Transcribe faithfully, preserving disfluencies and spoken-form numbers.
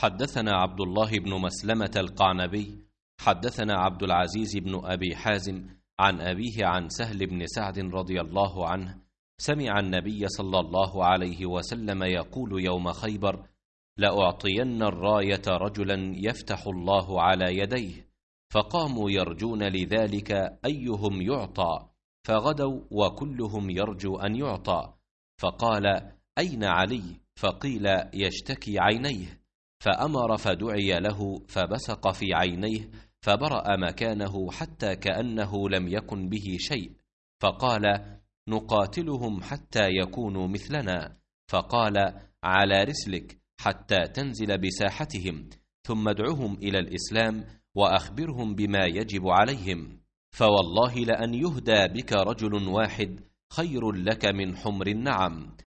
حدثنا عبد الله بن مسلمة القعنبي حدثنا عبد العزيز بن أبي حازم عن أبيه عن سهل بن سعد رضي الله عنه سمع النبي صلى الله عليه وسلم يقول يوم خيبر: لأعطين الراية رجلا يفتح الله على يديه. فقاموا يرجون لذلك أيهم يعطى، فغدوا وكلهم يرجو أن يعطى. فقال: أين علي؟ فقيل: يشتكي عينيه. فأمر فدعي له فبصق في عينيه فبرأ مكانه حتى كأنه لم يكن به شيء. فقال: نقاتلهم حتى يكونوا مثلنا. فقال: على رسلك حتى تنزل بساحتهم، ثم ادعهم إلى الإسلام وأخبرهم بما يجب عليهم، فوالله لأن يهدى بك رجل واحد خير لك من حمر النعم.